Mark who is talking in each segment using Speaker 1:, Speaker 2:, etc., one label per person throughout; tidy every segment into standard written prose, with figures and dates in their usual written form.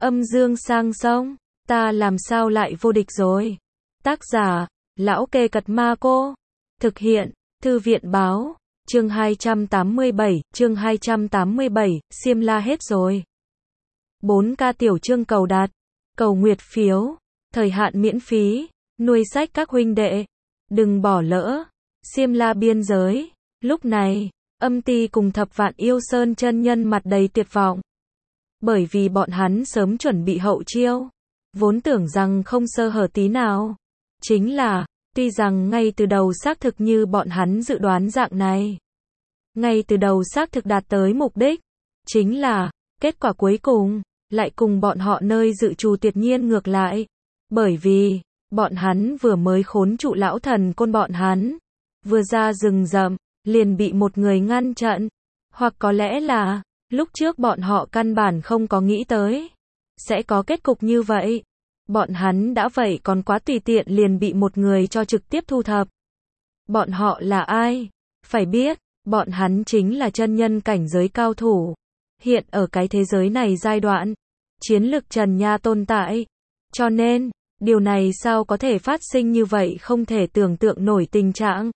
Speaker 1: Âm dương sang sông, ta làm sao lại vô địch rồi. Tác giả, Lão Kê Cật Ma Cô. Thực hiện, Thư viện báo. Chương 287, Xiêm La hết rồi. 4K tiểu chương cầu đạt, cầu nguyệt phiếu, thời hạn miễn phí, nuôi sách các huynh đệ. Đừng bỏ lỡ. Xiêm La biên giới. Lúc này, Âm Ti cùng Thập Vạn Yêu Sơn chân nhân mặt đầy tuyệt vọng. Bởi vì bọn hắn sớm chuẩn bị hậu chiêu, vốn tưởng rằng không sơ hở tí nào. Chính là, tuy rằng ngay từ đầu xác thực như bọn hắn dự đoán dạng này, ngay từ đầu xác thực đạt tới mục đích, chính là, kết quả cuối cùng, lại cùng bọn họ nơi dự trù tuyệt nhiên ngược lại. Bởi vì, bọn hắn vừa mới khốn trụ lão thần côn bọn hắn, vừa ra rừng rậm, liền bị một người ngăn chặn. Hoặc có lẽ là, lúc trước bọn họ căn bản không có nghĩ tới sẽ có kết cục như vậy. Bọn hắn đã vậy còn quá tùy tiện liền bị một người cho trực tiếp thu thập. Bọn họ là ai? Phải biết, bọn hắn chính là chân nhân cảnh giới cao thủ. Hiện ở cái thế giới này giai đoạn, chiến lực trần nha tồn tại. Cho nên, điều này sao có thể phát sinh như vậy không thể tưởng tượng nổi tình trạng.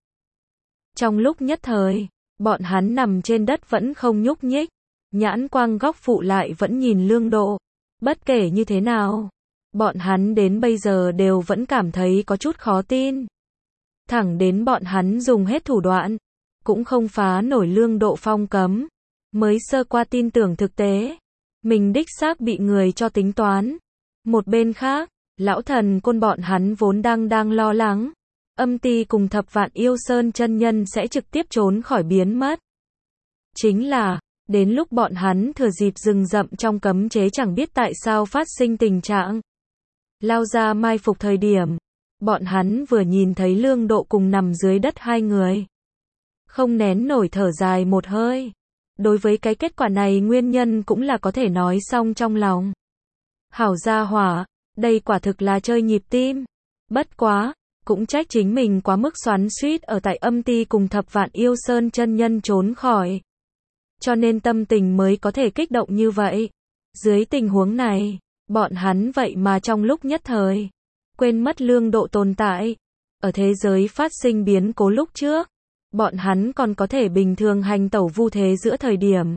Speaker 1: Trong lúc nhất thời, bọn hắn nằm trên đất vẫn không nhúc nhích. Nhãn quang góc phụ lại vẫn nhìn Lương Độ. Bất kể như thế nào, bọn hắn đến bây giờ đều vẫn cảm thấy có chút khó tin. Thẳng đến bọn hắn dùng hết thủ đoạn, cũng không phá nổi Lương Độ phong cấm, mới sơ qua tin tưởng thực tế. Mình đích xác bị người cho tính toán. Một bên khác, lão thần côn bọn hắn vốn đang lo lắng. Âm Ti cùng Thập Vạn Yêu Sơn chân nhân sẽ trực tiếp trốn khỏi biến mất. Chính là, đến lúc bọn hắn thừa dịp rừng rậm trong cấm chế chẳng biết tại sao phát sinh tình trạng lao ra mai phục thời điểm, bọn hắn vừa nhìn thấy Lương Độ cùng nằm dưới đất hai người, không nén nổi thở dài một hơi. Đối với cái kết quả này nguyên nhân cũng là có thể nói xong trong lòng. Hảo gia hỏa, đây quả thực là chơi nhịp tim. Bất quá, cũng trách chính mình quá mức xoắn xuýt ở tại Âm Ti cùng Thập Vạn Yêu Sơn chân nhân trốn khỏi. Cho nên tâm tình mới có thể kích động như vậy. Dưới tình huống này, bọn hắn vậy mà trong lúc nhất thời, quên mất Lương Độ tồn tại. Ở thế giới phát sinh biến cố lúc trước, bọn hắn còn có thể bình thường hành tẩu vu thế giữa thời điểm.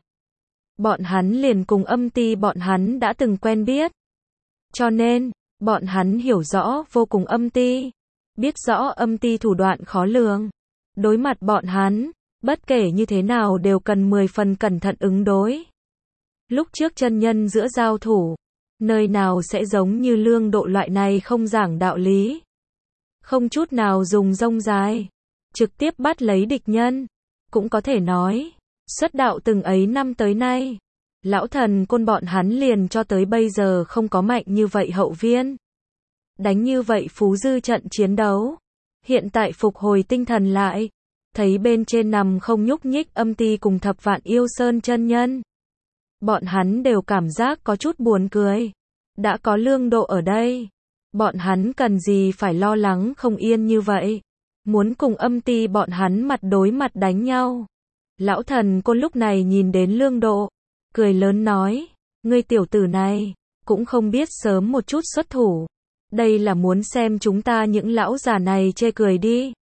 Speaker 1: Bọn hắn liền cùng Âm Ti bọn hắn đã từng quen biết. Cho nên, bọn hắn hiểu rõ vô cùng Âm Ti. Biết rõ Âm Ti thủ đoạn khó lường. Đối mặt bọn hắn, bất kể như thế nào đều cần 10 phần cẩn thận ứng đối. Lúc trước chân nhân giữa giao thủ, nơi nào sẽ giống như Lương Độ loại này không giảng đạo lý. Không chút nào dùng rông dài, trực tiếp bắt lấy địch nhân. Cũng có thể nói, xuất đạo từng ấy năm tới nay, lão thần côn bọn hắn liền cho tới bây giờ không có mạnh như vậy hậu viên. Đánh như vậy phú dư trận chiến đấu. Hiện tại phục hồi tinh thần lại, thấy bên trên nằm không nhúc nhích Âm Ti cùng Thập Vạn Yêu Sơn chân nhân. Bọn hắn đều cảm giác có chút buồn cười. Đã có Lương Độ ở đây, bọn hắn cần gì phải lo lắng không yên như vậy. Muốn cùng Âm Ti bọn hắn mặt đối mặt đánh nhau. Lão thần côn lúc này nhìn đến Lương Độ, cười lớn nói, ngươi tiểu tử này, cũng không biết sớm một chút xuất thủ. Đây là muốn xem chúng ta những lão già này chê cười đi.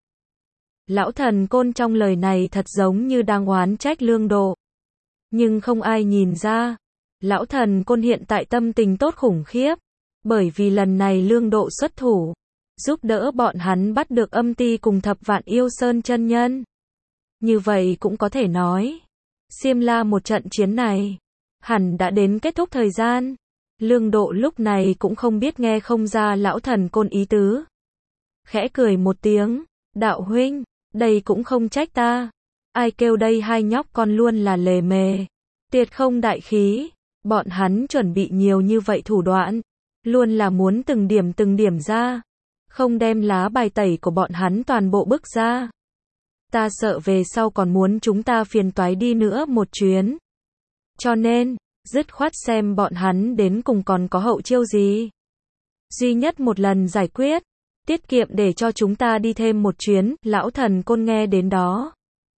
Speaker 1: Lão thần côn trong lời này thật giống như đang oán trách Lương Độ. Nhưng không ai nhìn ra, lão thần côn hiện tại tâm tình tốt khủng khiếp. Bởi vì lần này Lương Độ xuất thủ, giúp đỡ bọn hắn bắt được Âm Ti cùng Thập Vạn Yêu Sơn chân nhân. Như vậy cũng có thể nói, Xiêm La một trận chiến này, hẳn đã đến kết thúc thời gian. Lương Độ lúc này cũng không biết nghe không ra lão thần côn ý tứ. Khẽ cười một tiếng, đạo huynh, đây cũng không trách ta. Ai kêu đây hai nhóc con luôn là lề mề, tuyệt không đại khí. Bọn hắn chuẩn bị nhiều như vậy thủ đoạn, luôn là muốn từng điểm ra. Không đem lá bài tẩy của bọn hắn toàn bộ bức ra. Ta sợ về sau còn muốn chúng ta phiền toái đi nữa một chuyến. Cho nên, dứt khoát xem bọn hắn đến cùng còn có hậu chiêu gì. Duy nhất một lần giải quyết, tiết kiệm để cho chúng ta đi thêm một chuyến. Lão thần côn nghe đến đó,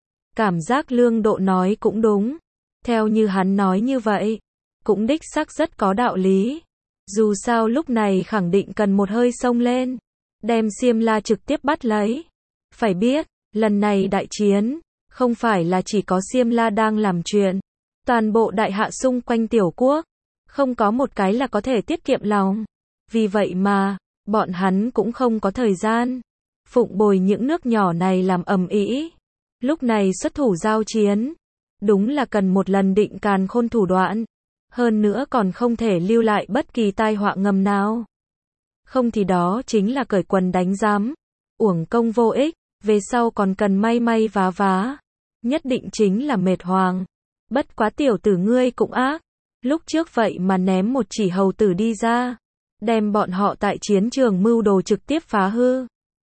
Speaker 1: cảm giác Lương Độ nói cũng đúng. Theo như hắn nói như vậy, cũng đích xác rất có đạo lý. Dù sao lúc này khẳng định cần một hơi xông lên, đem Xiêm La trực tiếp bắt lấy. Phải biết, lần này đại chiến, không phải là chỉ có Xiêm La đang làm chuyện. Toàn bộ đại hạ xung quanh tiểu quốc, không có một cái là có thể tiết kiệm lòng. Vì vậy mà, bọn hắn cũng không có thời gian phụng bồi những nước nhỏ này làm ầm ĩ. Lúc này xuất thủ giao chiến, đúng là cần một lần định càn khôn thủ đoạn. Hơn nữa còn không thể lưu lại bất kỳ tai họa ngầm nào. Không thì đó chính là cởi quần đánh giám, uổng công vô ích, về sau còn cần may may vá vá. Nhất định chính là mệt hoàng. Bất quá tiểu tử ngươi cũng ác. Lúc trước vậy mà ném một chỉ hầu tử đi ra, đem bọn họ tại chiến trường mưu đồ trực tiếp phá hư.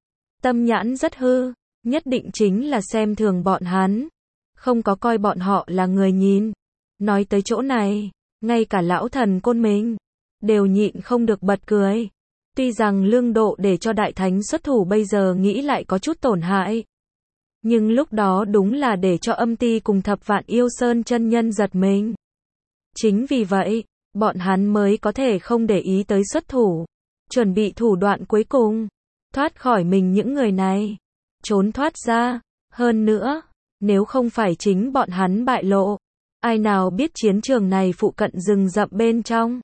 Speaker 1: Tâm nhãn rất hư, nhất định chính là xem thường bọn hắn. Không có coi bọn họ là người nhìn. Nói tới chỗ này, ngay cả lão thần Côn mình đều nhịn không được bật cười. Tuy rằng Lương Độ để cho đại thánh xuất thủ bây giờ nghĩ lại có chút tổn hại, nhưng lúc đó đúng là để cho Âm Ti cùng Thập Vạn Yêu Sơn chân nhân giật mình. Chính vì vậy, bọn hắn mới có thể không để ý tới xuất thủ, chuẩn bị thủ đoạn cuối cùng, thoát khỏi mình những người này, trốn thoát ra. Hơn nữa, nếu không phải chính bọn hắn bại lộ, ai nào biết chiến trường này phụ cận rừng rậm bên trong.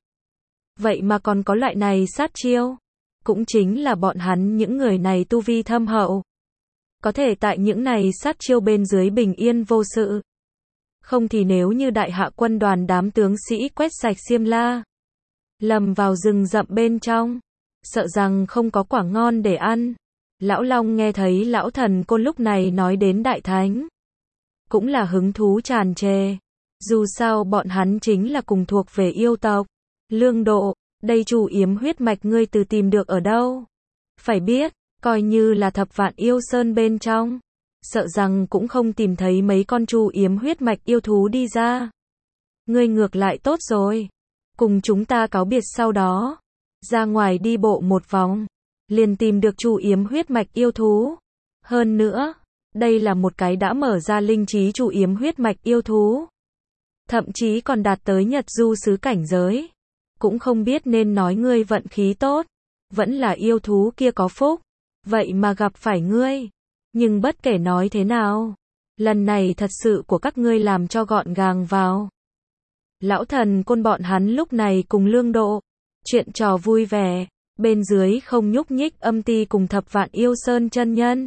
Speaker 1: Vậy mà còn có loại này sát chiêu. Cũng chính là bọn hắn những người này tu vi thâm hậu. Có thể tại những này sát chiêu bên dưới bình yên vô sự. Không thì nếu như đại hạ quân đoàn đám tướng sĩ quét sạch Xiêm La, lầm vào rừng rậm bên trong, sợ rằng không có quả ngon để ăn. Lão Long nghe thấy lão thần Côn lúc này nói đến đại thánh, cũng là hứng thú tràn trề. Dù sao bọn hắn chính là cùng thuộc về yêu tộc. Lương Độ, đây Chu Yếm huyết mạch ngươi từ tìm được ở đâu? Phải biết, coi như là Thập Vạn Yêu Sơn bên trong, sợ rằng cũng không tìm thấy mấy con Chu Yếm huyết mạch yêu thú đi ra. Ngươi ngược lại tốt rồi, cùng chúng ta cáo biệt sau đó, ra ngoài đi bộ một vòng, liền tìm được Chu Yếm huyết mạch yêu thú. Hơn nữa, đây là một cái đã mở ra linh trí Chu Yếm huyết mạch yêu thú, thậm chí còn đạt tới Nhật Du sứ cảnh giới. Cũng không biết nên nói ngươi vận khí tốt, vẫn là yêu thú kia có phúc, vậy mà gặp phải ngươi. Nhưng bất kể nói thế nào, lần này thật sự của các ngươi làm cho gọn gàng vào. Lão thần Côn bọn hắn lúc này cùng Lương Độ, chuyện trò vui vẻ, bên dưới không nhúc nhích Âm Ti cùng Thập Vạn Yêu Sơn chân nhân.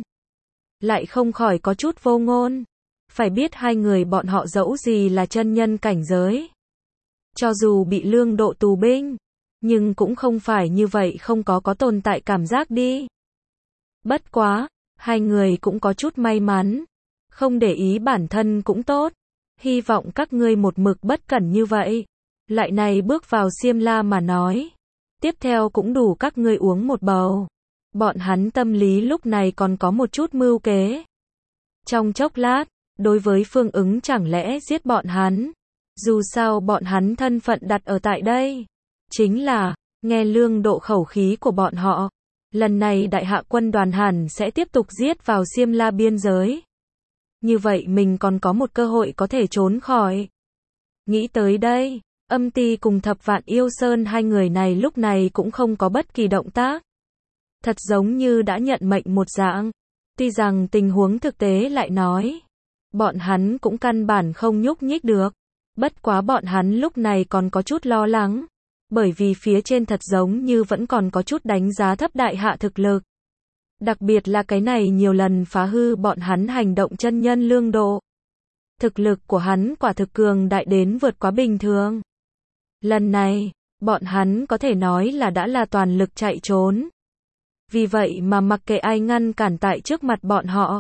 Speaker 1: Lại không khỏi có chút vô ngôn. Phải biết hai người bọn họ dẫu gì là chân nhân cảnh giới. Cho dù bị Lương Độ tù binh, nhưng cũng không phải như vậy không có tồn tại cảm giác đi. Bất quá, hai người cũng có chút may mắn, không để ý bản thân cũng tốt. Hy vọng các ngươi một mực bất cẩn như vậy, lại này bước vào Xiêm La mà nói, tiếp theo cũng đủ các ngươi uống một bầu. Bọn hắn tâm lý lúc này còn có một chút mưu kế. Trong chốc lát, đối với Phương Ứng chẳng lẽ giết bọn hắn. Dù sao bọn hắn thân phận đặt ở tại đây, chính là, nghe Lương Độ khẩu khí của bọn họ, lần này đại hạ quân đoàn hẳn sẽ tiếp tục giết vào Xiêm La biên giới. Như vậy mình còn có một cơ hội có thể trốn khỏi. Nghĩ tới đây, Âm Ti cùng Thập Vạn Yêu Sơn hai người này lúc này cũng không có bất kỳ động tác. Thật giống như đã nhận mệnh một dạng. Tuy rằng tình huống thực tế lại nói, bọn hắn cũng căn bản không nhúc nhích được. Bất quá bọn hắn lúc này còn có chút lo lắng, bởi vì phía trên thật giống như vẫn còn có chút đánh giá thấp đại hạ thực lực. Đặc biệt là cái này nhiều lần phá hư bọn hắn hành động chân nhân Lương Độ. Thực lực của hắn quả thực cường đại đến vượt quá bình thường. Lần này, bọn hắn có thể nói là đã là toàn lực chạy trốn. Vì vậy mà mặc kệ ai ngăn cản tại trước mặt bọn họ,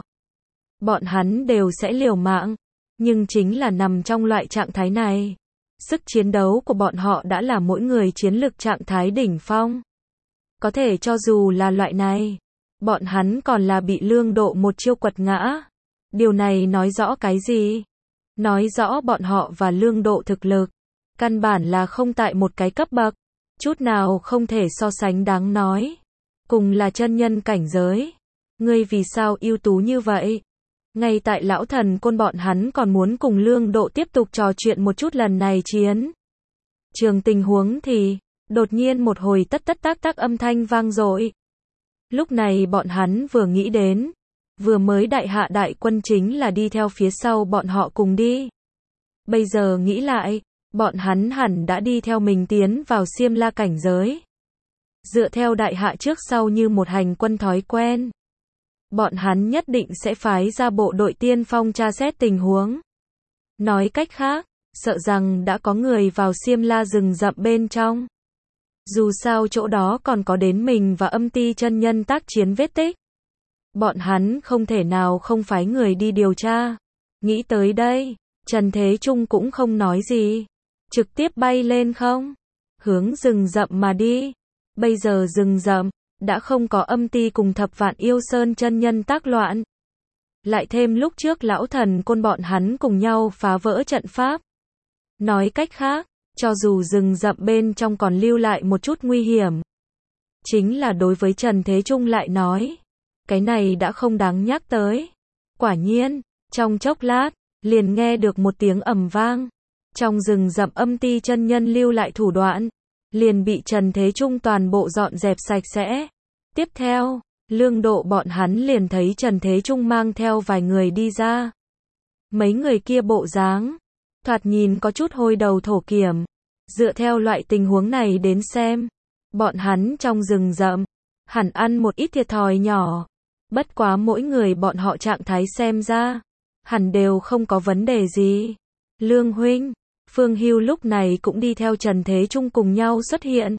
Speaker 1: bọn hắn đều sẽ liều mạng. Nhưng chính là nằm trong loại trạng thái này, sức chiến đấu của bọn họ đã là mỗi người chiến lực trạng thái đỉnh phong. Có thể cho dù là loại này, bọn hắn còn là bị Lương Độ một chiêu quật ngã. Điều này nói rõ cái gì? Nói rõ bọn họ và Lương Độ thực lực, căn bản là không tại một cái cấp bậc, chút nào không thể so sánh đáng nói. Cùng là chân nhân cảnh giới, ngươi vì sao ưu tú như vậy? Ngay tại lão thần Côn bọn hắn còn muốn cùng Lương Độ tiếp tục trò chuyện một chút lần này chiến trường tình huống thì, Đột nhiên một hồi tất tất tác tác âm thanh vang dội. Lúc này bọn hắn vừa nghĩ đến, vừa mới đại hạ đại quân chính là đi theo phía sau bọn họ cùng đi. Bây giờ nghĩ lại, bọn hắn hẳn đã đi theo mình tiến vào Xiêm La cảnh giới. Dựa theo đại hạ trước sau như một hành quân thói quen, bọn hắn nhất định sẽ phái ra bộ đội tiên phong tra xét tình huống. Nói cách khác, sợ rằng đã có người vào Xiêm La rừng rậm bên trong. Dù sao chỗ đó còn có đến mình và Âm Ti chân nhân tác chiến vết tích. Bọn hắn không thể nào không phái người đi điều tra. Nghĩ tới đây, Trần Thế Trung cũng không nói gì. Trực tiếp bay lên không? Hướng rừng rậm mà đi. Bây giờ rừng rậm, đã không có Âm Ti cùng Thập Vạn Yêu Sơn chân nhân tác loạn. Lại thêm lúc trước lão thần côn bọn hắn cùng nhau phá vỡ trận pháp. Nói cách khác, cho dù rừng rậm bên trong còn lưu lại một chút nguy hiểm. Chính là đối với Trần Thế Trung lại nói, cái này đã không đáng nhắc tới. Quả nhiên, trong chốc lát, liền nghe được một tiếng ầm vang. Trong rừng rậm Âm Ti chân nhân lưu lại thủ đoạn, liền bị Trần Thế Trung toàn bộ dọn dẹp sạch sẽ. Tiếp theo, Lương Độ bọn hắn liền thấy Trần Thế Trung mang theo vài người đi ra. Mấy người kia bộ dáng, thoạt nhìn có chút hôi đầu thổ kiểm. Dựa theo loại tình huống này đến xem, bọn hắn trong rừng rậm, hẳn ăn một ít thiệt thòi nhỏ. Bất quá mỗi người bọn họ trạng thái xem ra, hẳn đều không có vấn đề gì. Lương huynh, Phương Hưu lúc này cũng đi theo Trần Thế Trung cùng nhau xuất hiện.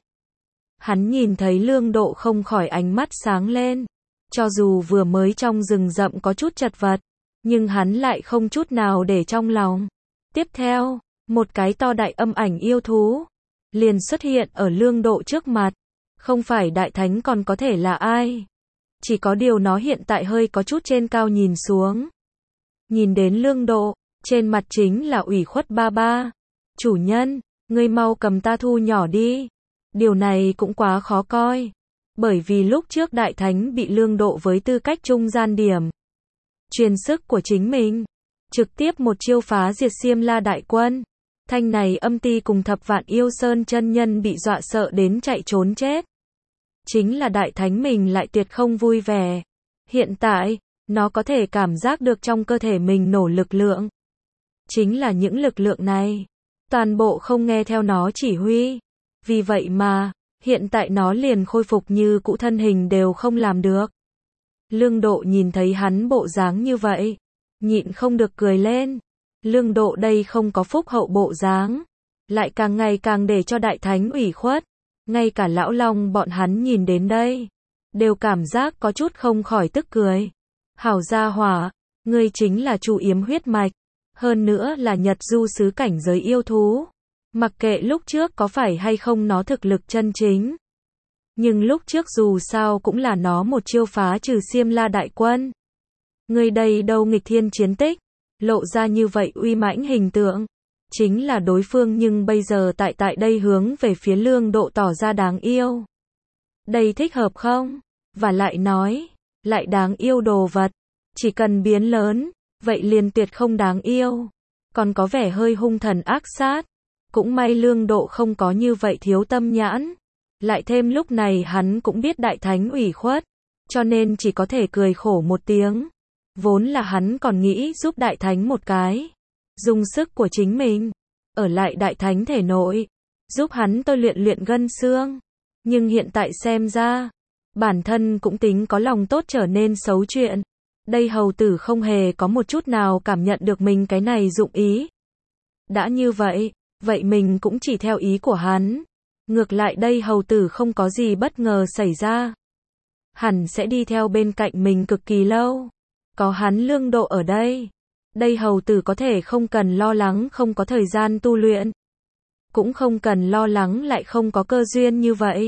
Speaker 1: Hắn nhìn thấy Lương Độ không khỏi ánh mắt sáng lên. Cho dù vừa mới trong rừng rậm có chút chật vật, nhưng hắn lại không chút nào để trong lòng. Tiếp theo, một cái to đại âm ảnh yêu thú liền xuất hiện ở Lương Độ trước mặt. Không phải đại thánh còn có thể là ai? Chỉ có điều nó hiện tại hơi có chút trên cao nhìn xuống. Nhìn đến Lương Độ, trên mặt chính là ủy khuất ba ba. Chủ nhân, ngươi mau cầm ta thu nhỏ đi. Điều này cũng quá khó coi. Bởi vì lúc trước đại thánh bị Lương Độ với tư cách trung gian điểm. Truyền sức của chính mình. Trực tiếp một chiêu phá diệt Xiêm La đại quân. Thanh này Âm Ti cùng Thập Vạn Yêu Sơn chân nhân bị dọa sợ đến chạy trốn chết. Chính là đại thánh mình lại tuyệt không vui vẻ. Hiện tại, nó có thể cảm giác được trong cơ thể mình nổ lực lượng. Chính là những lực lượng này, toàn bộ không nghe theo nó chỉ huy. Vì vậy mà, hiện tại nó liền khôi phục như cũ, thân hình đều không làm được. Lương Độ nhìn thấy hắn bộ dáng như vậy, nhịn không được cười lên. Lương Độ đây không có phúc hậu bộ dáng, lại càng ngày càng để cho đại thánh ủy khuất. Ngay cả lão long bọn hắn nhìn đến đây, đều cảm giác có chút không khỏi tức cười. Hảo gia hỏa, ngươi chính là Chu Yếm huyết mạch, hơn nữa là Nhật Du sứ cảnh giới yêu thú. Mặc kệ lúc trước có phải hay không nó thực lực chân chính, nhưng lúc trước dù sao cũng là nó một chiêu phá trừ Xiêm La đại quân. Ngươi đây đâu nghịch thiên chiến tích, lộ ra như vậy uy mãnh hình tượng. Chính là đối phương nhưng bây giờ tại đây hướng về phía Lương Độ tỏ ra đáng yêu. Đây thích hợp không? Và lại nói, lại đáng yêu đồ vật. Chỉ cần biến lớn, vậy liền tuyệt không đáng yêu. Còn có vẻ hơi hung thần ác sát. Cũng may Lương Độ không có như vậy thiếu tâm nhãn. Lại thêm lúc này hắn cũng biết đại thánh ủy khuất, cho nên chỉ có thể cười khổ một tiếng. Vốn là hắn còn nghĩ giúp đại thánh một cái. Dùng sức của chính mình, ở lại đại thánh thể nội, giúp hắn tôi luyện gân xương. Nhưng hiện tại xem ra, bản thân cũng tính có lòng tốt trở nên xấu chuyện. Đây hầu tử không hề có một chút nào cảm nhận được mình cái này dụng ý. Đã như vậy, vậy mình cũng chỉ theo ý của hắn. Ngược lại đây hầu tử không có gì bất ngờ xảy ra. Hẳn sẽ đi theo bên cạnh mình cực kỳ lâu. Có hắn Lương Độ ở đây. Đây hầu tử có thể không cần lo lắng không có thời gian tu luyện. Cũng không cần lo lắng lại không có cơ duyên như vậy.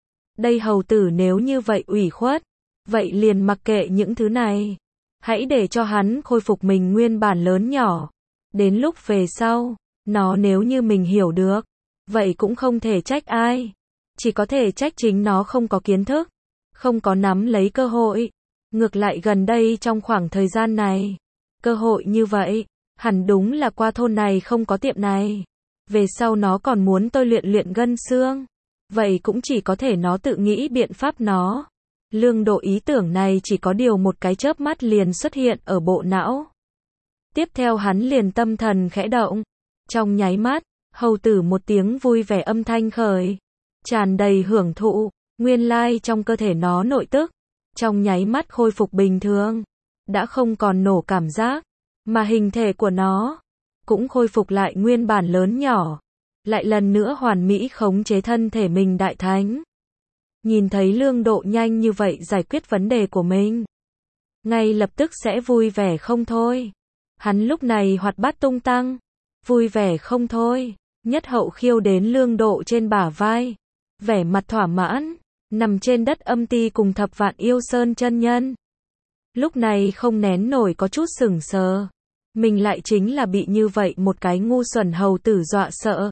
Speaker 1: Đây hầu tử nếu như vậy ủy khuất, vậy liền mặc kệ những thứ này. Hãy để cho hắn khôi phục mình nguyên bản lớn nhỏ. Đến lúc về sau, nó nếu như mình hiểu được, vậy cũng không thể trách ai. Chỉ có thể trách chính nó không có kiến thức, không có nắm lấy cơ hội. Ngược lại gần đây trong khoảng thời gian này, cơ hội như vậy, hẳn đúng là qua thôn này không có tiệm này. Về sau nó còn muốn tôi luyện gân xương. vậy cũng chỉ có thể nó tự nghĩ biện pháp nó. Lương Độ ý tưởng này chỉ có điều một cái chớp mắt liền xuất hiện ở bộ não. Tiếp theo hắn liền tâm thần khẽ động. Trong nháy mắt, hầu tử một tiếng vui vẻ âm thanh khởi. Tràn đầy hưởng thụ, nguyên lai trong cơ thể nó nội tức. Trong nháy mắt khôi phục bình thường. Đã không còn nổ cảm giác. Mà hình thể của nó cũng khôi phục lại nguyên bản lớn nhỏ. Lại lần nữa hoàn mỹ khống chế thân thể mình đại thánh. Nhìn thấy Lương Độ nhanh như vậy giải quyết vấn đề của mình. Ngay lập tức sẽ vui vẻ không thôi. Hắn lúc này hoạt bát tung tăng. Vui vẻ không thôi. Nhất Hậu khiêu đến Lương Độ trên bả vai. Vẻ mặt thỏa mãn. Nằm trên đất âm ti cùng Thập Vạn Yêu Sơn chân nhân. Lúc này không nén nổi có chút sững sờ. Mình lại chính là bị như vậy một cái ngu xuẩn hầu tử dọa sợ.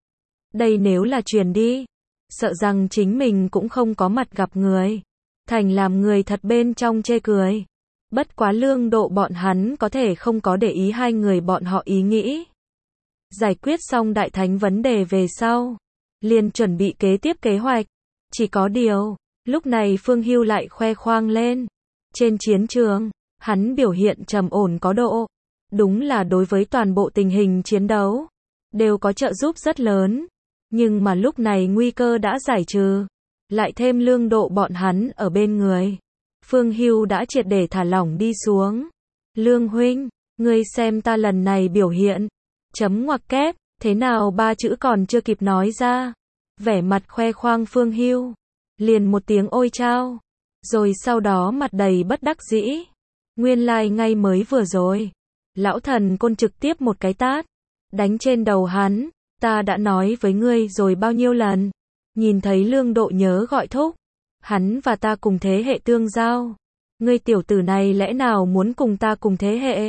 Speaker 1: Đây nếu là truyền đi. Sợ rằng chính mình cũng không có mặt gặp người. Thành làm người thật bên trong chê cười. Bất quá Lương Độ bọn hắn có thể không có để ý hai người bọn họ ý nghĩ. Giải quyết xong đại thánh vấn đề về sau. Liền chuẩn bị kế tiếp kế hoạch. Chỉ có điều, lúc này Phương Hưu lại khoe khoang lên. Trên chiến trường, hắn biểu hiện trầm ổn có độ. Đúng là đối với toàn bộ tình hình chiến đấu. Đều có trợ giúp rất lớn. Nhưng mà lúc này nguy cơ đã giải trừ. Lại thêm Lương Độ bọn hắn ở bên người. Phương Hưu đã triệt để thả lỏng đi xuống. Lương huynh, ngươi xem ta lần này biểu hiện. Chấm ngoặc kép, thế nào ba chữ còn chưa kịp nói ra. Vẻ mặt khoe khoang Phương Hưu. Liền một tiếng ôi chao. Rồi sau đó mặt đầy bất đắc dĩ. Nguyên lai ngay mới vừa rồi. Lão Thần Côn trực tiếp một cái tát. Đánh trên đầu hắn. Ta đã nói với ngươi rồi bao nhiêu lần. Nhìn thấy Lương Độ nhớ gọi thúc. Hắn và ta cùng thế hệ tương giao. Ngươi tiểu tử này lẽ nào muốn cùng ta cùng thế hệ?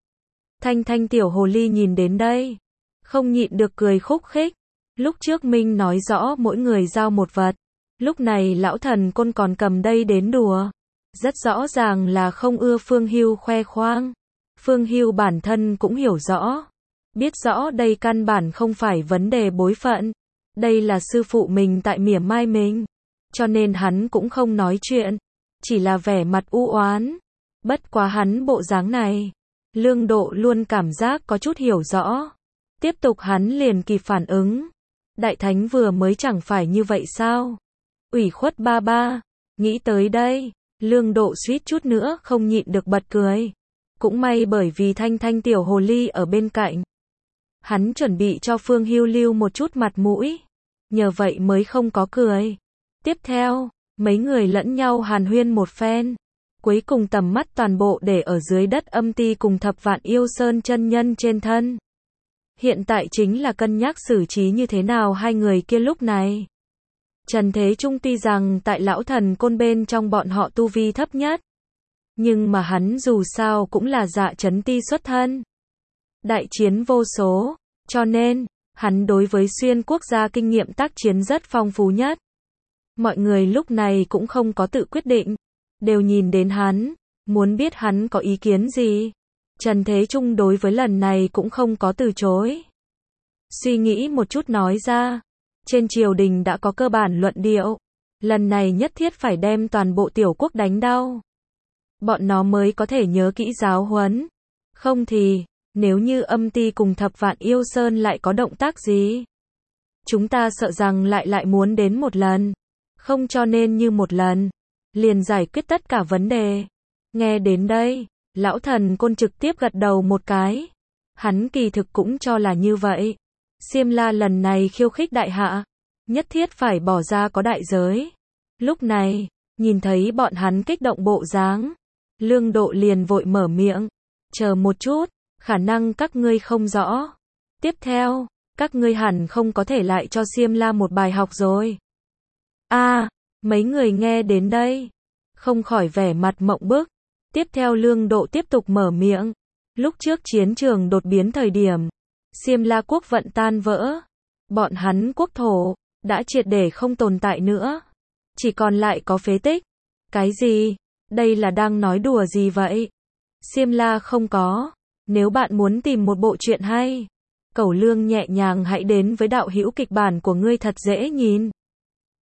Speaker 1: Thanh Thanh tiểu hồ ly nhìn đến đây. Không nhịn được cười khúc khích. Lúc trước Minh nói rõ mỗi người giao một vật. Lúc này Lão Thần Côn còn cầm đây đến đùa. Rất rõ ràng là không ưa Phương Hưu khoe khoang. Phương Hưu bản thân cũng hiểu rõ. Biết rõ đây căn bản không phải vấn đề bối phận. Đây là sư phụ mình tại mỉa mai mình. Cho nên hắn cũng không nói chuyện. Chỉ là vẻ mặt u oán. Bất quá hắn bộ dáng này. Lương Độ luôn cảm giác có chút hiểu rõ. Tiếp tục hắn liền kịp phản ứng. Đại Thánh vừa mới chẳng phải như vậy sao? Ủy khuất ba ba. Nghĩ tới đây. Lương Độ suýt chút nữa không nhịn được bật cười. Cũng may bởi vì Thanh Thanh tiểu hồ ly ở bên cạnh. Hắn chuẩn bị cho Phương Hưu lưu một chút mặt mũi. Nhờ vậy mới không có cười. Tiếp theo, mấy người lẫn nhau hàn huyên một phen. Cuối cùng tầm mắt toàn bộ để ở dưới đất âm ti cùng Thập Vạn Yêu Sơn chân nhân trên thân. Hiện tại chính là cân nhắc xử trí như thế nào hai người kia lúc này. Trần Thế Trung tuy rằng tại Lão Thần Côn bên trong bọn họ tu vi thấp nhất. Nhưng mà hắn dù sao cũng là Dạ Chấn Ti xuất thân. Đại chiến vô số, cho nên, hắn đối với xuyên quốc gia kinh nghiệm tác chiến rất phong phú nhất. Mọi người lúc này cũng không có tự quyết định, đều nhìn đến hắn, muốn biết hắn có ý kiến gì. Trần Thế Trung đối với lần này cũng không có từ chối. Suy nghĩ một chút nói ra, trên triều đình đã có cơ bản luận điệu, lần này nhất thiết phải đem toàn bộ tiểu quốc đánh đau. Bọn nó mới có thể nhớ kỹ giáo huấn. Không thì, nếu như âm ti cùng Thập Vạn Yêu Sơn lại có động tác gì, chúng ta sợ rằng lại muốn đến một lần. Không cho nên như một lần, liền giải quyết tất cả vấn đề. Nghe đến đây, Lão Thần Côn trực tiếp gật đầu một cái. Hắn kỳ thực cũng cho là như vậy. Xiêm La lần này khiêu khích đại hạ, nhất thiết phải bỏ ra có đại giới. Lúc này, nhìn thấy bọn hắn kích động bộ dáng, Lương Độ liền vội mở miệng. Chờ một chút, khả năng các ngươi không rõ. Tiếp theo, các ngươi hẳn không có thể lại cho Xiêm La một bài học rồi. Mấy người nghe đến đây, không khỏi vẻ mặt mộng bức. Tiếp theo Lương Độ tiếp tục mở miệng. Lúc trước chiến trường đột biến thời điểm, Xiêm La quốc vận tan vỡ. Bọn hắn quốc thổ, đã triệt để không tồn tại nữa. Chỉ còn lại có phế tích. Cái gì? Đây là đang nói đùa gì vậy? Xiêm La không có. Nếu bạn muốn tìm một bộ truyện hay, Cẩu Lương nhẹ nhàng hãy đến với đạo hữu kịch bản của ngươi thật dễ nhìn.